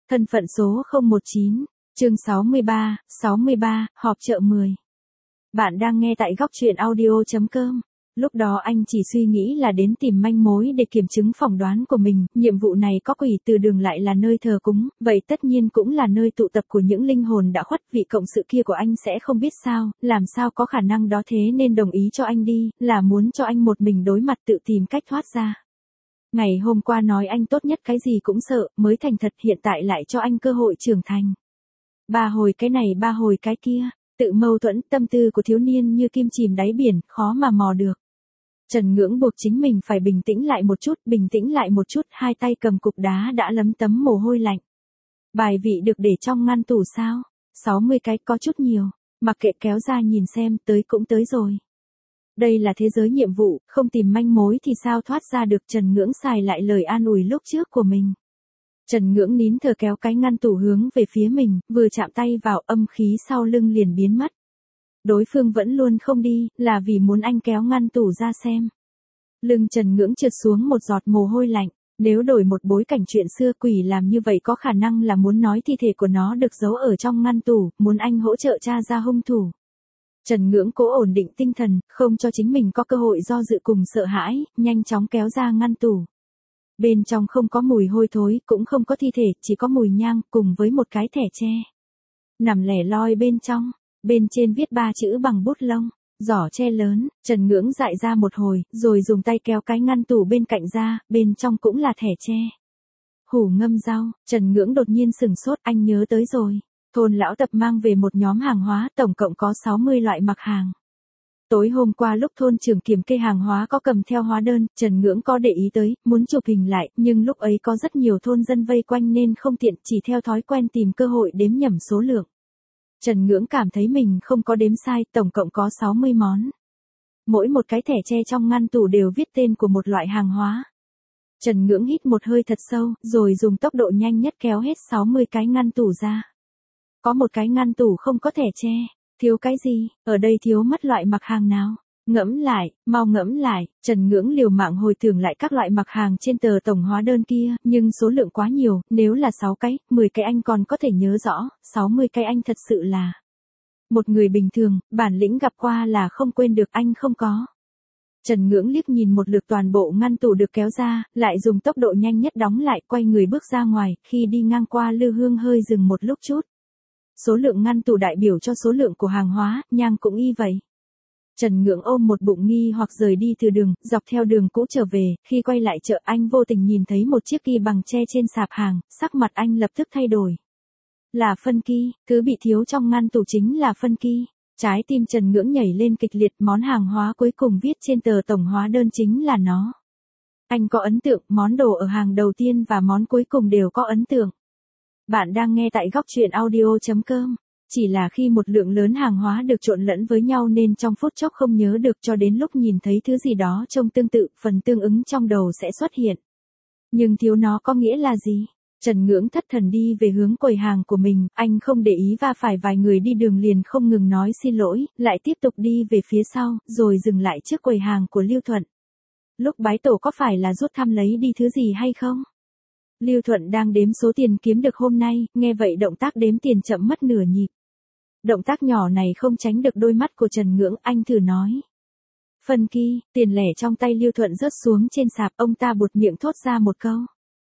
Thân phận số 019, chương 63, họp chợ 10. Bạn đang nghe tại góc truyện audio.com. Lúc đó anh chỉ suy nghĩ là đến tìm manh mối để kiểm chứng phỏng đoán của mình, nhiệm vụ này có quỷ từ đường lại là nơi thờ cúng, vậy tất nhiên cũng là nơi tụ tập của những linh hồn đã khuất, vị cộng sự kia của anh sẽ không biết sao, làm sao có khả năng đó, thế nên đồng ý cho anh đi, là muốn cho anh một mình đối mặt tự tìm cách thoát ra. Ngày hôm qua nói anh tốt nhất cái gì cũng sợ, mới thành thật, hiện tại lại cho anh cơ hội trưởng thành. Ba hồi cái này ba hồi cái kia, tự mâu thuẫn, tâm tư của thiếu niên như kim chìm đáy biển, khó mà mò được. Trần Ngưỡng buộc chính mình phải bình tĩnh lại một chút, hai tay cầm cục đá đã lấm tấm mồ hôi lạnh. Bài vị được để trong ngăn tủ sao? 60 cái có chút nhiều, mặc kệ, kéo ra nhìn xem, tới cũng tới rồi. Đây là thế giới nhiệm vụ, không tìm manh mối thì sao thoát ra được. Trần Ngưỡng xài lại lời an ủi lúc trước của mình. Trần Ngưỡng nín thở kéo cái ngăn tủ hướng về phía mình, vừa chạm tay vào âm khí sau lưng liền biến mất. Đối phương vẫn luôn không đi, là vì muốn anh kéo ngăn tủ ra xem. Lưng Trần Ngưỡng trượt xuống một giọt mồ hôi lạnh. Nếu đổi một bối cảnh chuyện xưa, quỷ làm như vậy có khả năng là muốn nói thi thể của nó được giấu ở trong ngăn tủ, muốn anh hỗ trợ tra ra hung thủ. Trần Ngưỡng cố ổn định tinh thần, không cho chính mình có cơ hội do dự cùng sợ hãi, nhanh chóng kéo ra ngăn tủ. Bên trong không có mùi hôi thối, cũng không có thi thể, chỉ có mùi nhang, cùng với một cái thẻ tre. Nằm lẻ loi bên trong, bên trên viết 3 chữ bằng bút lông, giỏ tre lớn. Trần Ngưỡng dại ra một hồi, rồi dùng tay kéo cái ngăn tủ bên cạnh ra, bên trong cũng là thẻ tre. Hủ ngâm rau. Trần Ngưỡng đột nhiên sửng sốt, anh nhớ tới rồi. Thôn lão Tập mang về một nhóm hàng hóa, tổng cộng có 60 loại mặc hàng. Tối hôm qua lúc thôn trưởng kiểm kê hàng hóa có cầm theo hóa đơn, Trần Ngưỡng có để ý tới, muốn chụp hình lại, nhưng lúc ấy có rất nhiều thôn dân vây quanh nên không tiện, chỉ theo thói quen tìm cơ hội đếm nhẩm số lượng. Trần Ngưỡng cảm thấy mình không có đếm sai, tổng cộng có 60 món. Mỗi một cái thẻ tre trong ngăn tủ đều viết tên của một loại hàng hóa. Trần Ngưỡng hít một hơi thật sâu, rồi dùng tốc độ nhanh nhất kéo hết 60 cái ngăn tủ ra. Có một cái ngăn tủ không có thẻ tre, thiếu cái gì, ở đây thiếu mất loại mặc hàng nào? Ngẫm lại, mau ngẫm lại. Trần Ngưỡng liều mạng hồi tưởng lại các loại mặc hàng trên tờ tổng hóa đơn kia, nhưng số lượng quá nhiều, nếu là 6 cái, 10 cái anh còn có thể nhớ rõ, 60 cái anh thật sự là một người bình thường, bản lĩnh gặp qua là không quên được, anh không có. Trần Ngưỡng liếc nhìn một lượt toàn bộ ngăn tủ được kéo ra, lại dùng tốc độ nhanh nhất đóng lại, quay người bước ra ngoài, khi đi ngang qua Lư Hương hơi dừng một lúc chút. Số lượng ngăn tủ đại biểu cho số lượng của hàng hóa, nhang cũng y vậy. Trần Ngưỡng ôm một bụng nghi hoặc rời đi từ đường, dọc theo đường cũ trở về, khi quay lại chợ anh vô tình nhìn thấy một chiếc ki bằng tre trên sạp hàng, sắc mặt anh lập tức thay đổi. Là phân ki, thứ bị thiếu trong ngăn tủ chính là phân ki. Trái tim Trần Ngưỡng nhảy lên kịch liệt, món hàng hóa cuối cùng viết trên tờ tổng hóa đơn chính là nó. Anh có ấn tượng, món đồ ở hàng đầu tiên và món cuối cùng đều có ấn tượng. Bạn đang nghe tại góc truyện audio.com. Chỉ là khi một lượng lớn hàng hóa được trộn lẫn với nhau nên trong phút chốc không nhớ được, cho đến lúc nhìn thấy thứ gì đó trông tương tự, phần tương ứng trong đầu sẽ xuất hiện. Nhưng thiếu nó có nghĩa là gì? Trần Ngưỡng thất thần đi về hướng quầy hàng của mình, anh không để ý va phải vài người đi đường liền không ngừng nói xin lỗi, lại tiếp tục đi về phía sau, rồi dừng lại trước quầy hàng của Lưu Thuận. Lúc bái tổ có phải là rút thăm lấy đi thứ gì hay không? Lưu Thuận đang đếm số tiền kiếm được hôm nay, nghe vậy động tác đếm tiền chậm mất nửa nhịp. Động tác nhỏ này không tránh được đôi mắt của Trần Ngưỡng, anh thử nói. Phân ki. Tiền lẻ trong tay Lưu Thuận rớt xuống trên sạp, ông ta buột miệng thốt ra một câu.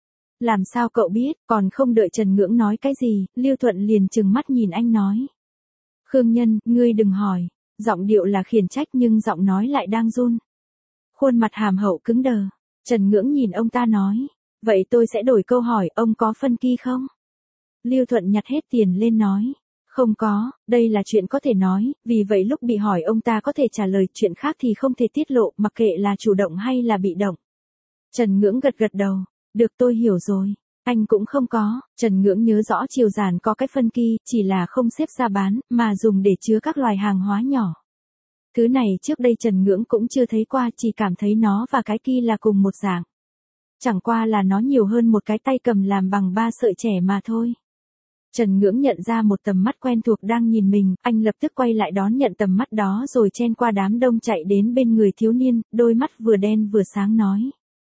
Làm sao cậu biết? Còn không đợi Trần Ngưỡng nói cái gì, Lưu Thuận liền trừng mắt nhìn anh nói. Khương Nhân, ngươi đừng hỏi. Giọng điệu là khiển trách nhưng giọng nói lại đang run. Khuôn mặt hàm hậu cứng đờ. Trần Ngưỡng nhìn ông ta nói. Vậy tôi sẽ đổi câu hỏi, ông có phân ki không? Lưu Thuận nhặt hết tiền lên nói. Không có, đây là chuyện có thể nói, vì vậy lúc bị hỏi ông ta có thể trả lời, chuyện khác thì không thể tiết lộ, mặc kệ là chủ động hay là bị động. Trần Ngưỡng gật gật đầu. Được, tôi hiểu rồi. Anh cũng không có. Trần Ngưỡng nhớ rõ Triều Giản có cái phân ki, chỉ là không xếp ra bán, mà dùng để chứa các loài hàng hóa nhỏ. Thứ này trước đây Trần Ngưỡng cũng chưa thấy qua, chỉ cảm thấy nó và cái ki là cùng một dạng. Chẳng qua là nó nhiều hơn một cái tay cầm làm bằng 3 sợi trẻ mà thôi. Trần Ngưỡng nhận ra một tầm mắt quen thuộc đang nhìn mình, anh lập tức quay lại đón nhận tầm mắt đó rồi chen qua đám đông chạy đến bên người thiếu niên, đôi mắt vừa đen vừa sáng nói.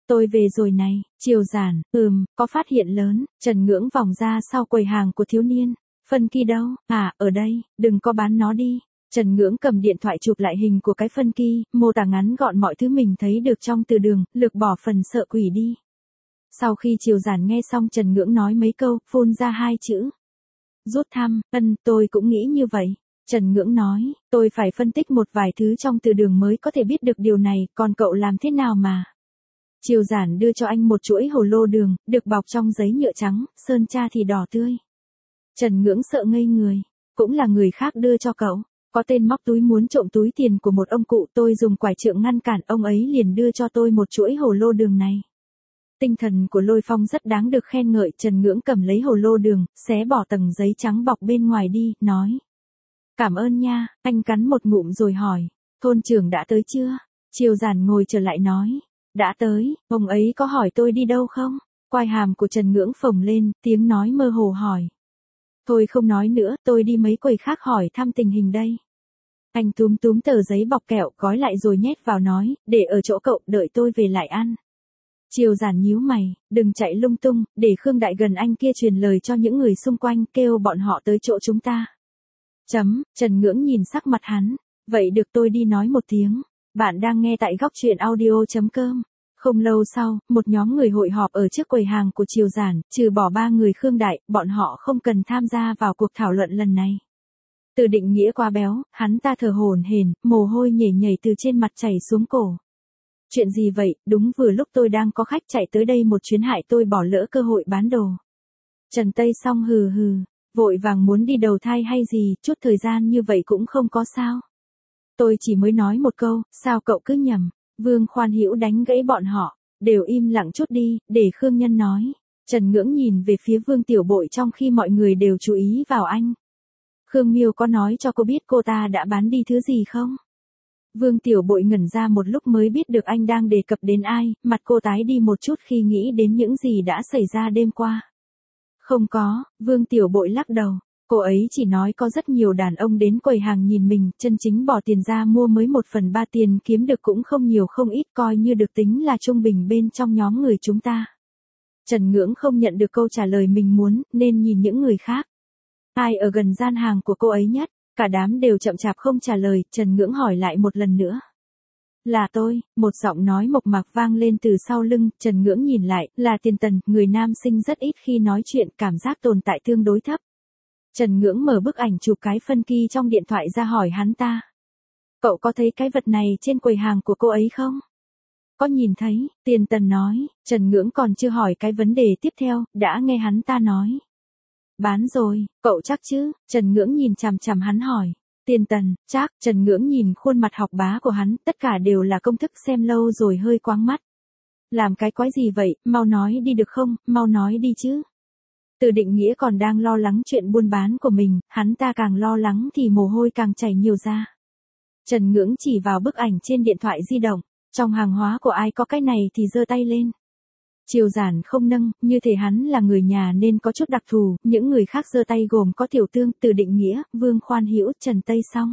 Tôi về rồi này, Triều Giản, có phát hiện lớn, Trần Ngưỡng vòng ra sau quầy hàng của thiếu niên. Phân kỳ đâu? À, ở đây, đừng có bán nó đi. Trần Ngưỡng cầm điện thoại chụp lại hình của cái phân kỳ, mô tả ngắn gọn mọi thứ mình thấy được trong từ đường, lược bỏ phần sợ quỷ đi. Sau khi Triều Giản nghe xong Trần Ngưỡng nói mấy câu, phun ra 2 chữ. Rút thăm, tôi cũng nghĩ như vậy. Trần Ngưỡng nói, tôi phải phân tích một vài thứ trong từ đường mới có thể biết được điều này, còn cậu làm thế nào mà? Triều Giản đưa cho anh một chuỗi hồ lô đường, được bọc trong giấy nhựa trắng, sơn tra thì đỏ tươi. Trần Ngưỡng sợ ngây người, cũng là người khác đưa cho cậu. Có tên móc túi muốn trộm túi tiền của một ông cụ, tôi dùng quải trượng ngăn cản, ông ấy liền đưa cho tôi một chuỗi hồ lô đường này. Tinh thần của Lôi Phong rất đáng được khen ngợi. Trần Ngưỡng cầm lấy hồ lô đường, xé bỏ tầng giấy trắng bọc bên ngoài đi, nói. Cảm ơn nha, anh cắn một ngụm rồi hỏi. Thôn trưởng đã tới chưa? Triều Giản ngồi trở lại nói. Đã tới, ông ấy có hỏi tôi đi đâu không? Quai hàm của Trần Ngưỡng phồng lên, tiếng nói mơ hồ hỏi. Thôi không nói nữa, tôi đi mấy quầy khác hỏi thăm tình hình đây. Anh túm túm tờ giấy bọc kẹo, gói lại rồi nhét vào nói, để ở chỗ cậu, đợi tôi về lại ăn. Triều Giản nhíu mày, đừng chạy lung tung, để Khương Đại gần anh kia truyền lời cho những người xung quanh, kêu bọn họ tới chỗ chúng ta. Trần Ngưỡng nhìn sắc mặt hắn, vậy được tôi đi nói một tiếng. Bạn đang nghe tại góc truyện audio.com. Không lâu sau, một nhóm người hội họp ở trước quầy hàng của Triều Giản, trừ bỏ 3 người Khương Đại, bọn họ không cần tham gia vào cuộc thảo luận lần này. Từ Định Nghĩa quá béo, hắn ta thở hổn hển, mồ hôi nhảy nhảy từ trên mặt chảy xuống cổ. Chuyện gì vậy, đúng vừa lúc tôi đang có khách chạy tới đây một chuyến hại tôi bỏ lỡ cơ hội bán đồ. Trần Tây Song hừ hừ, vội vàng muốn đi đầu thai hay gì, chút thời gian như vậy cũng không có sao. Tôi chỉ mới nói một câu, sao cậu cứ nhầm. Vương Khoan Hữu đánh gãy bọn họ, đều im lặng chút đi, để Khương Nhân nói. Trần Ngưỡng nhìn về phía Vương Tiểu Bội trong khi mọi người đều chú ý vào anh. Khương Miêu có nói cho cô biết cô ta đã bán đi thứ gì không? Vương Tiểu Bội ngẩn ra một lúc mới biết được anh đang đề cập đến ai, mặt cô tái đi một chút khi nghĩ đến những gì đã xảy ra đêm qua. Không có, Vương Tiểu Bội lắc đầu. Cô ấy chỉ nói có rất nhiều đàn ông đến quầy hàng nhìn mình, chân chính bỏ tiền ra mua mới 1/3 tiền kiếm được cũng không nhiều không ít, coi như được tính là trung bình bên trong nhóm người chúng ta. Trần Ngưỡng không nhận được câu trả lời mình muốn, nên nhìn những người khác. Ai ở gần gian hàng của cô ấy nhất? Cả đám đều chậm chạp không trả lời, Trần Ngưỡng hỏi lại một lần nữa. Là tôi, một giọng nói mộc mạc vang lên từ sau lưng, Trần Ngưỡng nhìn lại, là Tiền Tần, người nam sinh rất ít khi nói chuyện, cảm giác tồn tại tương đối thấp. Trần Ngưỡng mở bức ảnh chụp cái phân kỳ trong điện thoại ra hỏi hắn ta. Cậu có thấy cái vật này trên quầy hàng của cô ấy không? Có nhìn thấy, Tiền Tần nói. Trần Ngưỡng còn chưa hỏi cái vấn đề tiếp theo, đã nghe hắn ta nói. Bán rồi, cậu chắc chứ? Trần Ngưỡng nhìn chằm chằm hắn hỏi. Tiền Tần, chắc. Trần Ngưỡng nhìn khuôn mặt học bá của hắn, tất cả đều là công thức xem lâu rồi hơi quáng mắt. Làm cái quái gì vậy, mau nói đi được không, mau nói đi chứ. Từ Định Nghĩa còn đang lo lắng chuyện buôn bán của mình, hắn ta càng lo lắng thì mồ hôi càng chảy nhiều ra. Trần Ngưỡng chỉ vào bức ảnh trên điện thoại di động, trong hàng hóa của ai có cái này thì giơ tay lên. Triều Giản không nâng, như thể hắn là người nhà nên có chút đặc thù, những người khác giơ tay gồm có Tiểu Tương, Từ Định Nghĩa, Vương Khoan Hữu, Trần Tây Song.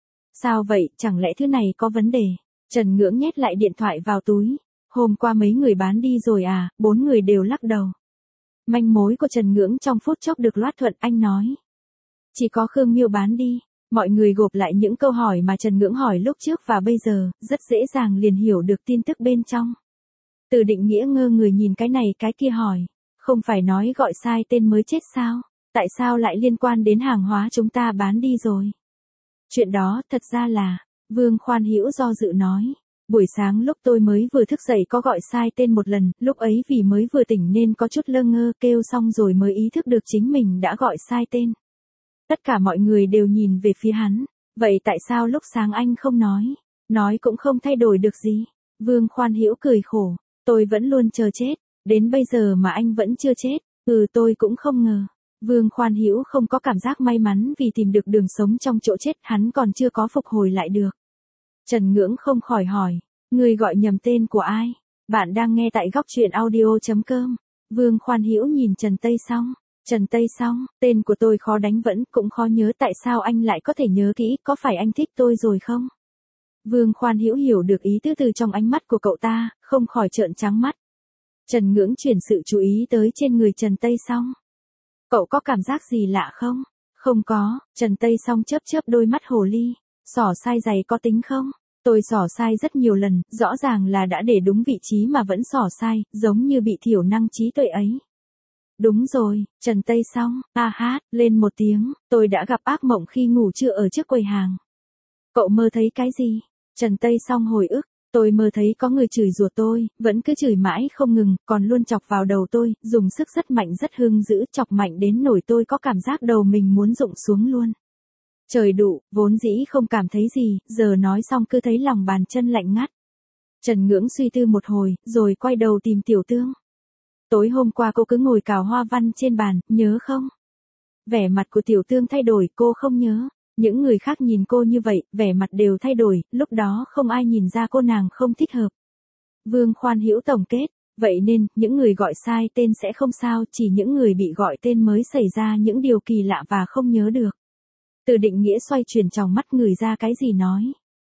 Sao vậy, chẳng lẽ thứ này có vấn đề? Trần Ngưỡng nhét lại điện thoại vào túi. Hôm qua mấy người bán đi rồi à? 4 người đều lắc đầu. Manh mối của Trần Ngưỡng trong phút chốc được loát thuận, anh nói. Chỉ có Khương Miêu bán đi. Mọi người gộp lại những câu hỏi mà Trần Ngưỡng hỏi lúc trước và bây giờ, rất dễ dàng liền hiểu được tin tức bên trong. Từ Định Nghĩa ngơ người nhìn cái này cái kia hỏi. Không phải nói gọi sai tên mới chết sao? Tại sao lại liên quan đến hàng hóa chúng ta bán đi rồi? Chuyện đó thật ra là, Vương Khoan Hữu do dự nói. Buổi sáng lúc tôi mới vừa thức dậy có gọi sai tên một lần, lúc ấy vì mới vừa tỉnh nên có chút lơ ngơ, kêu xong rồi mới ý thức được chính mình đã gọi sai tên. Tất cả mọi người đều nhìn về phía hắn. Vậy tại sao lúc sáng anh không nói? Nói cũng không thay đổi được gì. Vương Khoan Hữu cười khổ. Tôi vẫn luôn chờ chết. Đến bây giờ mà anh vẫn chưa chết. Tôi cũng không ngờ. Vương Khoan Hữu không có cảm giác may mắn vì tìm được đường sống trong chỗ chết, hắn còn chưa có phục hồi lại được. Trần Ngưỡng không khỏi hỏi. Người gọi nhầm tên của ai? Bạn đang nghe tại góc truyện audio.com. Vương Khoan Hữu nhìn Trần Tây Song. Trần Tây Song, tên của tôi khó đánh vẫn cũng khó nhớ, tại sao anh lại có thể nhớ kỹ, có phải anh thích tôi rồi không? Vương Khoan Hữu hiểu được ý tứ từ trong ánh mắt của cậu ta, không khỏi trợn trắng mắt. Trần Ngưỡng chuyển sự chú ý tới trên người Trần Tây Song. Cậu có cảm giác gì lạ không? Không có, Trần Tây Song chớp chớp đôi mắt hồ ly. Xỏ sai giày có tính không? Tôi xỏ sai rất nhiều lần, rõ ràng là đã để đúng vị trí mà vẫn xỏ sai, giống như bị thiểu năng trí tuệ ấy. Đúng rồi, Trần Tây Song, a hát, lên một tiếng, tôi đã gặp ác mộng khi ngủ trưa ở trước quầy hàng. Cậu mơ thấy cái gì? Trần Tây Song hồi ức, tôi mơ thấy có người chửi rủa tôi, vẫn cứ chửi mãi không ngừng, còn luôn chọc vào đầu tôi, dùng sức rất mạnh rất hung dữ, chọc mạnh đến nỗi tôi có cảm giác đầu mình muốn rụng xuống luôn. Trời đụ, vốn dĩ không cảm thấy gì, giờ nói xong cứ thấy lòng bàn chân lạnh ngắt. Trần Ngưỡng suy tư một hồi, rồi quay đầu tìm Tiểu Tương. Tối hôm qua cô cứ ngồi cào hoa văn trên bàn, nhớ không? Vẻ mặt của Tiểu Tương thay đổi, cô không nhớ. Những người khác nhìn cô như vậy, vẻ mặt đều thay đổi, lúc đó không ai nhìn ra cô nàng không thích hợp. Vương Khoan Hữu tổng kết, vậy nên, những người gọi sai tên sẽ không sao, chỉ những người bị gọi tên mới xảy ra những điều kỳ lạ và không nhớ được. Từ Định Nghĩa xoay chuyển tròng mắt người ra cái gì nói.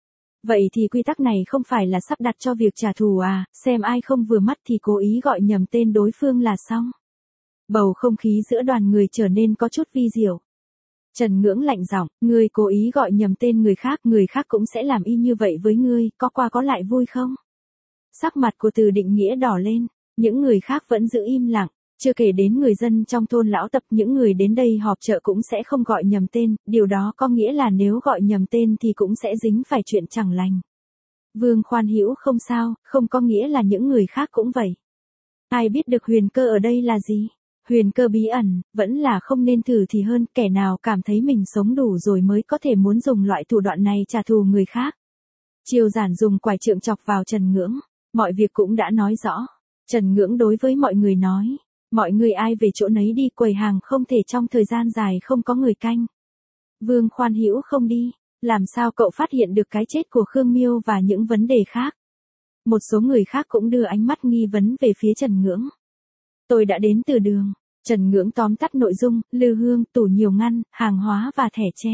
Vậy thì quy tắc này không phải là sắp đặt cho việc trả thù à, xem ai không vừa mắt thì cố ý gọi nhầm tên đối phương là xong. Bầu không khí giữa đoàn người trở nên có chút vi diệu. Trần Ngưỡng lạnh giọng, ngươi cố ý gọi nhầm tên người khác cũng sẽ làm y như vậy với ngươi, có qua có lại vui không? Sắc mặt của Từ Định Nghĩa đỏ lên, những người khác vẫn giữ im lặng, chưa kể đến người dân trong thôn Lão Tập, những người đến đây họp chợ cũng sẽ không gọi nhầm tên, điều đó có nghĩa là nếu gọi nhầm tên thì cũng sẽ dính phải chuyện chẳng lành. Vương Khoan Hữu không sao, không có nghĩa là những người khác cũng vậy. Ai biết được huyền cơ ở đây là gì? Huyền cơ bí ẩn, vẫn là không nên thử thì hơn, kẻ nào cảm thấy mình sống đủ rồi mới có thể muốn dùng loại thủ đoạn này trả thù người khác. Triều Giản dùng quải trượng chọc vào Trần Ngưỡng, mọi việc cũng đã nói rõ. Trần Ngưỡng đối với mọi người nói, mọi người ai về chỗ nấy đi, quầy hàng không thể trong thời gian dài không có người canh. Vương Khoan Hữu không đi, làm sao cậu phát hiện được cái chết của Khương Miêu và những vấn đề khác? Một số người khác cũng đưa ánh mắt nghi vấn về phía Trần Ngưỡng. Tôi đã đến từ đường. Trần Ngưỡng tóm tắt nội dung, lư hương, tủ nhiều ngăn, hàng hóa và thẻ tre.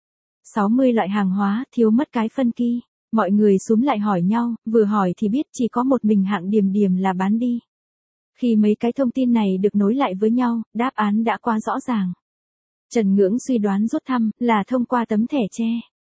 60 loại hàng hóa, thiếu mất cái phân kỳ. Mọi người xúm lại hỏi nhau, vừa hỏi thì biết chỉ có một mình Hạng Điềm Điềm là bán đi. Khi mấy cái thông tin này được nối lại với nhau, đáp án đã quá rõ ràng. Trần Ngưỡng suy đoán rút thăm là thông qua tấm thẻ tre.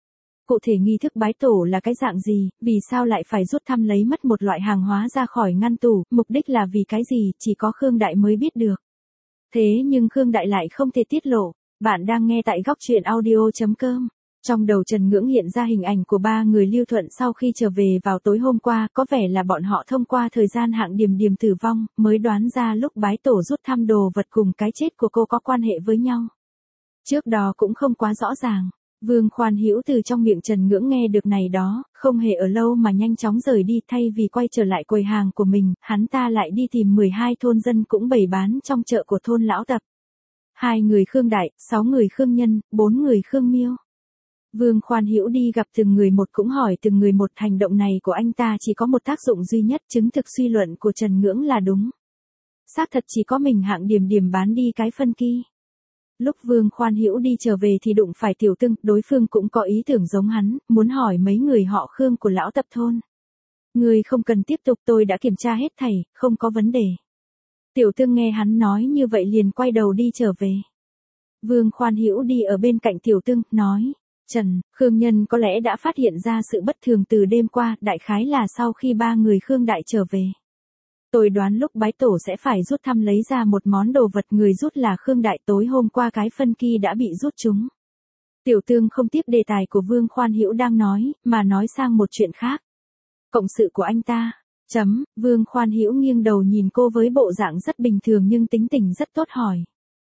Cụ thể nghi thức bái tổ là cái dạng gì, vì sao lại phải rút thăm lấy mất một loại hàng hóa ra khỏi ngăn tủ, mục đích là vì cái gì, chỉ có Khương Đại mới biết được. Thế nhưng Khương Đại lại không thể tiết lộ. Bạn đang nghe tại góc truyện audio.com. Trong đầu Trần Ngưỡng hiện ra hình ảnh của ba người Lưu Thuận sau khi trở về vào tối hôm qua, có vẻ là bọn họ thông qua thời gian Hạng Điềm Điềm tử vong, mới đoán ra lúc bái tổ rút thăm đồ vật cùng cái chết của cô có quan hệ với nhau. Trước đó cũng không quá rõ ràng. Vương Khoan Hữu từ trong miệng Trần Ngưỡng nghe được này đó, không hề ở lâu mà nhanh chóng rời đi, thay vì quay trở lại quầy hàng của mình, hắn ta lại đi tìm 12 thôn dân cũng bày bán trong chợ của thôn Lão Tập. 2 người Khương Đại, 6 người Khương Nhân, 4 người Khương Miêu. Vương Khoan Hữu đi gặp từng người một cũng hỏi từng người một, hành động này của anh ta chỉ có một tác dụng duy nhất, chứng thực suy luận của Trần Ngưỡng là đúng. Xác thật chỉ có mình Hạng Điềm Điềm bán đi cái phân kỳ. Lúc Vương Khoan Hữu đi trở về thì đụng phải Tiểu Tương, đối phương cũng có ý tưởng giống hắn, muốn hỏi mấy người họ Khương của Lão Tập thôn. Người không cần tiếp tục, tôi đã kiểm tra hết thảy, không có vấn đề. Tiểu Tương nghe hắn nói như vậy liền quay đầu đi trở về. Vương Khoan Hữu đi ở bên cạnh Tiểu Tương, nói, Trần, Khương Nhân có lẽ đã phát hiện ra sự bất thường từ đêm qua, đại khái là sau khi 3 người Khương Đại trở về. Tôi đoán lúc bái tổ sẽ phải rút thăm lấy ra một món đồ vật, người rút là Khương Đại, tối hôm qua cái phân kỳ đã bị rút trúng. Tiểu Tương không tiếp đề tài của Vương Khoan Hữu đang nói, mà nói sang một chuyện khác. Cộng sự của anh ta. Vương Khoan Hữu nghiêng đầu nhìn cô với bộ dạng rất bình thường nhưng tính tình rất tốt, hỏi.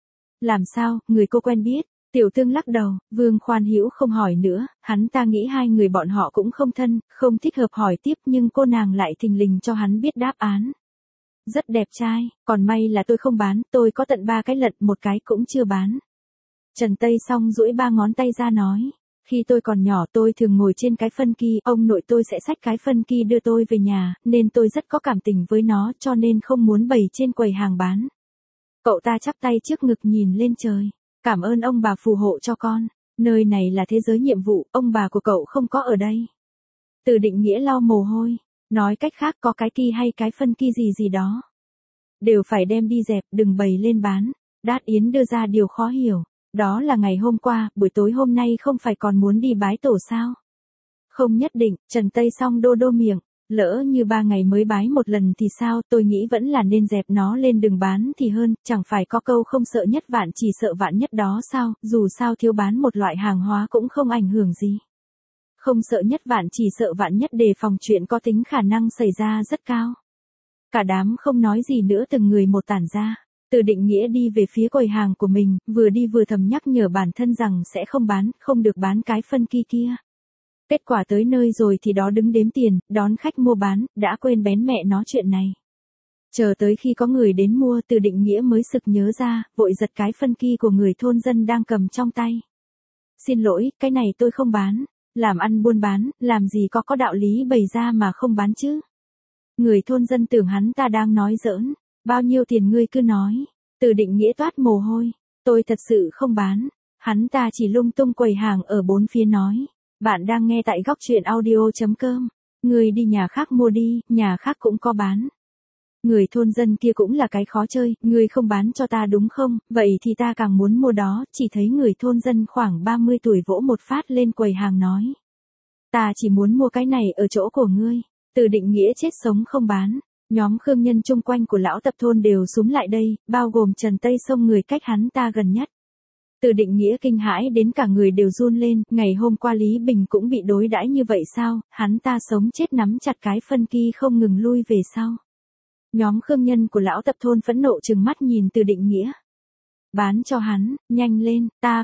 Làm sao, người cô quen biết? Tiểu Tương lắc đầu, Vương Khoan Hữu không hỏi nữa, hắn ta nghĩ 2 người bọn họ cũng không thân, không thích hợp hỏi tiếp, nhưng cô nàng lại thình lình cho hắn biết đáp án. Rất đẹp trai, còn may là tôi không bán, tôi có tận 3 cái lận, một cái cũng chưa bán. Trần Tây Song duỗi 3 ngón tay ra nói, khi tôi còn nhỏ tôi thường ngồi trên cái phân kỳ, ông nội tôi sẽ xách cái phân kỳ đưa tôi về nhà, nên tôi rất có cảm tình với nó, cho nên không muốn bày trên quầy hàng bán. Cậu ta chắp tay trước ngực nhìn lên trời, cảm ơn ông bà phù hộ cho con, nơi này là thế giới nhiệm vụ, ông bà của cậu không có ở đây. Từ Định Nghĩa lau mồ hôi, nói cách khác có cái kỳ hay cái phân kỳ gì gì đó. đều phải đem đi dẹp, đừng bày lên bán. Đát Yến đưa ra điều khó hiểu. Đó là ngày hôm qua, buổi tối hôm nay không phải còn muốn đi bái tổ sao? Không nhất định, Trần Tây Song đô đô miệng. Lỡ như 3 ngày mới bái một lần thì sao, tôi nghĩ vẫn là nên dẹp nó lên đừng bán thì hơn, chẳng phải có câu không sợ nhất vạn chỉ sợ vạn nhất đó sao, dù sao thiếu bán một loại hàng hóa cũng không ảnh hưởng gì. Không sợ nhất vạn chỉ sợ vạn nhất đề phòng chuyện có tính khả năng xảy ra rất cao. Cả đám không nói gì nữa từng người một tản ra. Từ Định Nghĩa đi về phía quầy hàng của mình, vừa đi vừa thầm nhắc nhở bản thân rằng sẽ không bán, không được bán cái phân kia kia. Kết quả tới nơi rồi thì đó đứng đếm tiền, đón khách mua bán, đã quên bén mẹ nó chuyện này. Chờ tới khi có người đến mua Từ Định Nghĩa mới sực nhớ ra, vội giật cái phân kia của người thôn dân đang cầm trong tay. Xin lỗi, cái này tôi không bán. Làm ăn buôn bán, làm gì có đạo lý bày ra mà không bán chứ. Người thôn dân tưởng hắn ta đang nói giỡn. Bao nhiêu tiền ngươi cứ nói. Từ Định Nghĩa toát mồ hôi. Tôi thật sự không bán. Hắn ta chỉ lung tung quầy hàng ở bốn phía nói. Bạn đang nghe tại góc truyện audio.com. Ngươi đi nhà khác mua đi, nhà khác cũng có bán. Người thôn dân kia cũng là cái khó chơi, ngươi không bán cho ta đúng không, vậy thì ta càng muốn mua đó, chỉ thấy người thôn dân khoảng 30 tuổi vỗ một phát lên quầy hàng nói. Ta chỉ muốn mua cái này ở chỗ của ngươi. Từ Định Nghĩa chết sống không bán. Nhóm khương nhân chung quanh của lão tập thôn đều xúm lại đây, bao gồm Trần Tây Sông người cách hắn ta gần nhất. Từ Định Nghĩa kinh hãi đến cả người đều run lên, ngày hôm qua Lý Bình cũng bị đối đãi như vậy sao, hắn ta sống chết nắm chặt cái phân kia không ngừng lui về sau. Nhóm khương nhân của lão tập thôn phẫn nộ trừng mắt nhìn Từ Định Nghĩa. Bán cho hắn, nhanh lên,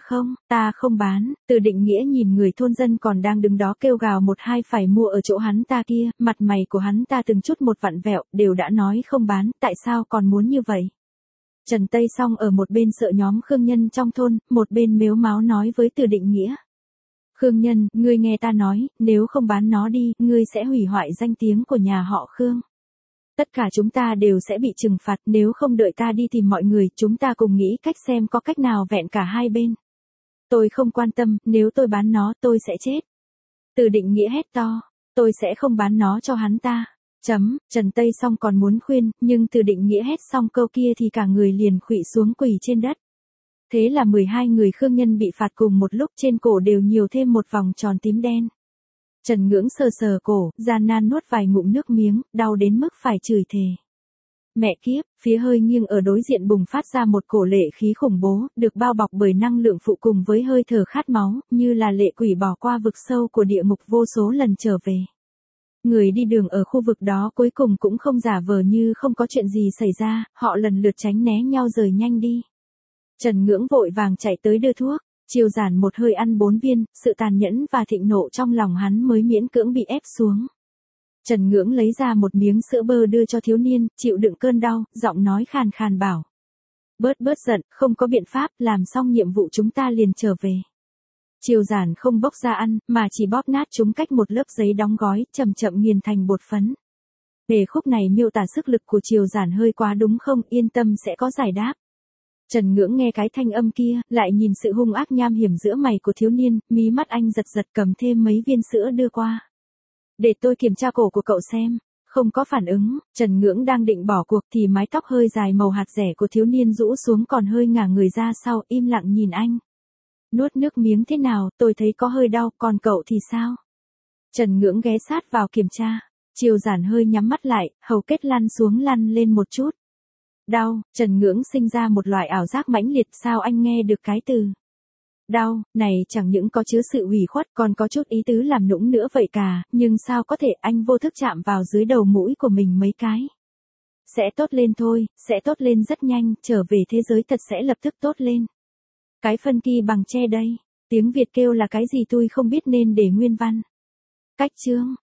ta không bán. Từ Định Nghĩa nhìn người thôn dân còn đang đứng đó kêu gào một hai phải mua ở chỗ hắn ta kia, mặt mày của hắn ta từng chút một vặn vẹo, đều đã nói không bán, tại sao còn muốn như vậy? Trần Tây Song ở một bên sợ nhóm khương nhân trong thôn, một bên mếu máo nói với Từ Định Nghĩa. Khương nhân, ngươi nghe ta nói, nếu không bán nó đi, ngươi sẽ hủy hoại danh tiếng của nhà họ Khương. Tất cả chúng ta đều sẽ bị trừng phạt, nếu không đợi ta đi tìm mọi người, chúng ta cùng nghĩ cách xem có cách nào vẹn cả hai bên. Tôi không quan tâm, nếu tôi bán nó, tôi sẽ chết. Từ Định Nghĩa hét to, tôi sẽ không bán nó cho hắn ta. Trần Tây Song còn muốn khuyên, nhưng Từ Định Nghĩa hét xong câu kia thì cả người liền khuỵu xuống quỳ trên đất. Thế là 12 người khương nhân bị phạt cùng một lúc, trên cổ đều nhiều thêm một vòng tròn tím đen. Trần Ngưỡng sờ sờ cổ, gian nan nuốt vài ngụm nước miếng, đau đến mức phải chửi thề. Mẹ kiếp, phía hơi nghiêng ở đối diện bùng phát ra một cổ lệ khí khủng bố, được bao bọc bởi năng lượng phụ cùng với hơi thở khát máu, như là lệ quỷ bỏ qua vực sâu của địa ngục vô số lần trở về. Người đi đường ở khu vực đó cuối cùng cũng không giả vờ như không có chuyện gì xảy ra, họ lần lượt tránh né nhau rời nhanh đi. Trần Ngưỡng vội vàng chạy tới đưa thuốc. Triều Giản một hơi ăn 4 viên, sự tàn nhẫn và thịnh nộ trong lòng hắn mới miễn cưỡng bị ép xuống. Trần Ngưỡng lấy ra một miếng sữa bơ đưa cho thiếu niên, chịu đựng cơn đau, giọng nói khàn khàn bảo. Bớt giận, không có biện pháp, làm xong nhiệm vụ chúng ta liền trở về. Triều Giản không bốc ra ăn, mà chỉ bóp nát chúng cách một lớp giấy đóng gói, chậm chậm nghiền thành bột phấn. Đề khúc này miêu tả sức lực của Triều Giản hơi quá đúng không, yên tâm sẽ có giải đáp. Trần Ngưỡng nghe cái thanh âm kia, lại nhìn sự hung ác nham hiểm giữa mày của thiếu niên, mí mắt anh giật giật cầm thêm mấy viên sữa đưa qua. Để tôi kiểm tra cổ của cậu xem. Không có phản ứng, Trần Ngưỡng đang định bỏ cuộc thì mái tóc hơi dài màu hạt rẻ của thiếu niên rũ xuống còn hơi ngả người ra sau, im lặng nhìn anh. Nuốt nước miếng thế nào, tôi thấy có hơi đau, còn cậu thì sao? Trần Ngưỡng ghé sát vào kiểm tra. Triều Giản hơi nhắm mắt lại, hầu kết lăn xuống lăn lên một chút. Đau, Trần Ngưỡng sinh ra một loại ảo giác mãnh liệt, sao anh nghe được cái từ đau này chẳng những có chứa sự ủy khuất còn có chút ý tứ làm nũng nữa vậy cả, nhưng sao có thể anh vô thức chạm vào dưới đầu mũi của mình mấy cái. Sẽ tốt lên thôi, sẽ tốt lên rất nhanh, trở về thế giới thật sẽ lập tức tốt lên. Cái phân kia bằng tre đây, tiếng Việt kêu là cái gì tôi không biết nên để nguyên văn. Cách chương.